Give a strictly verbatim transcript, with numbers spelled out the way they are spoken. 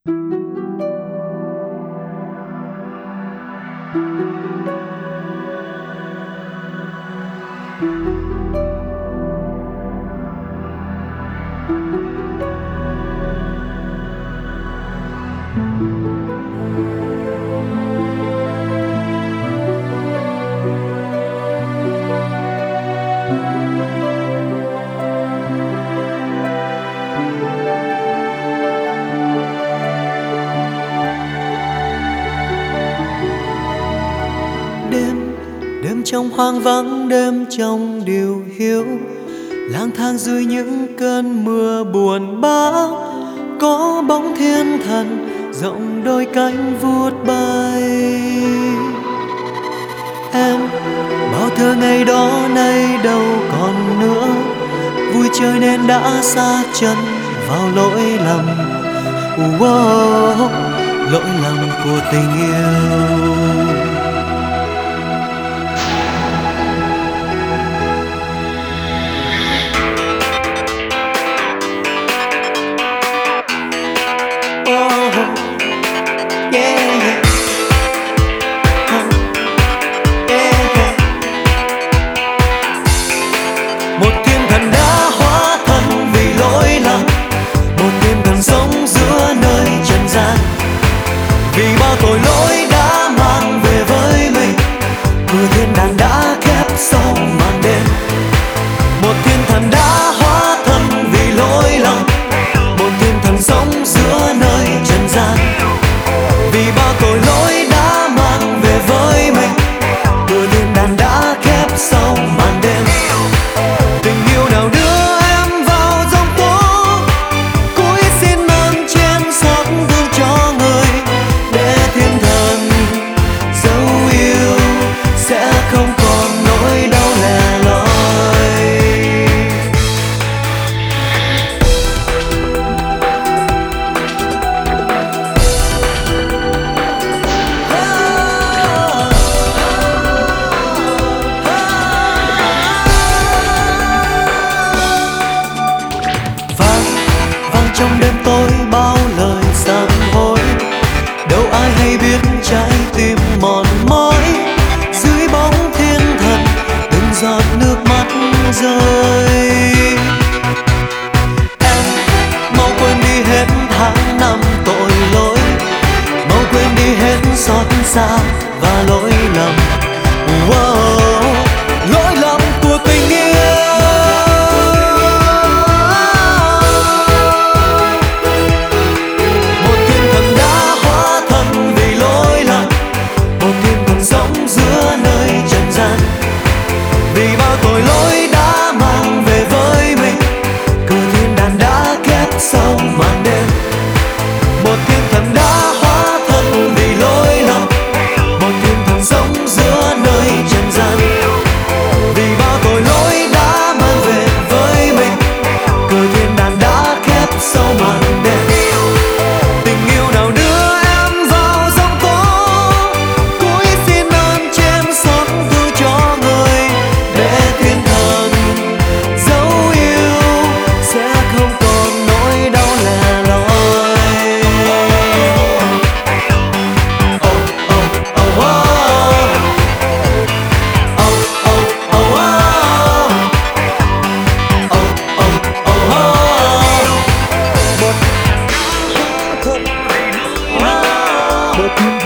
Đêm trong hoang vắng, đêm trong điều hiu, lang thang dưới những cơn mưa buồn bã. Có bóng thiên thần rộng đôi cánh vút bay. Em bao thơ ngày đó nay đâu còn nữa, vui chơi nên đã xa chân vào lỗi lầm. Wow, lỗi lầm của tình yêu. Một thiên thần đã hóa thân vì lỗi lầm, một thiên thần sống giữa nơi trần gian. Vì bao tội lỗi đã mang về với mình, cửa thiên đàng đã khép sau màn đêm. Một thiên thần đã hóa thân vì lỗi lầm, một thiên thần sống giữa nơi trần gian. Vì bao tội lỗi đã mang về với mình, cửa thiên đàng đã khép sau màn đêm. Tình yêu nào đưa em vào giông tố, cúi xin ơn trên xót thương cho người, để thiên thần dấu yêu sẽ không còn nỗi đau lẻ loi. Trong đêm tối bao lời sám hối, đâu ai hay biết trái tim mòn mỏi. Dưới bóng thiên thần từng giọt nước mắt rơi. Em mau quên đi hết tháng năm tội lỗi, mau quên đi hết xót xa và lỗi lầm. Wow, lỗi lầm của tình yêu. Vì bao tội lỗi đã mang về với mình, cửa thiên đàng đã khép sau màn đêm. Một thiên thần đã hóa thân vì lỗi lầm, một thiên thần sống giữa nơi trần gian. Vì bao tội lỗi đã mang về với mình, cửa thiên đàng đã khép sau màn đêm. Tình yêu nào đưa em vào giông tố, cúi xin ơn trên xót thương cho người, để thiên thần dấu yêu sẽ không còn nỗi đau lẻ loi. Oh, oh, oh, oh. Oh, oh, oh, oh. Oh, oh, oh, oh. Một thiên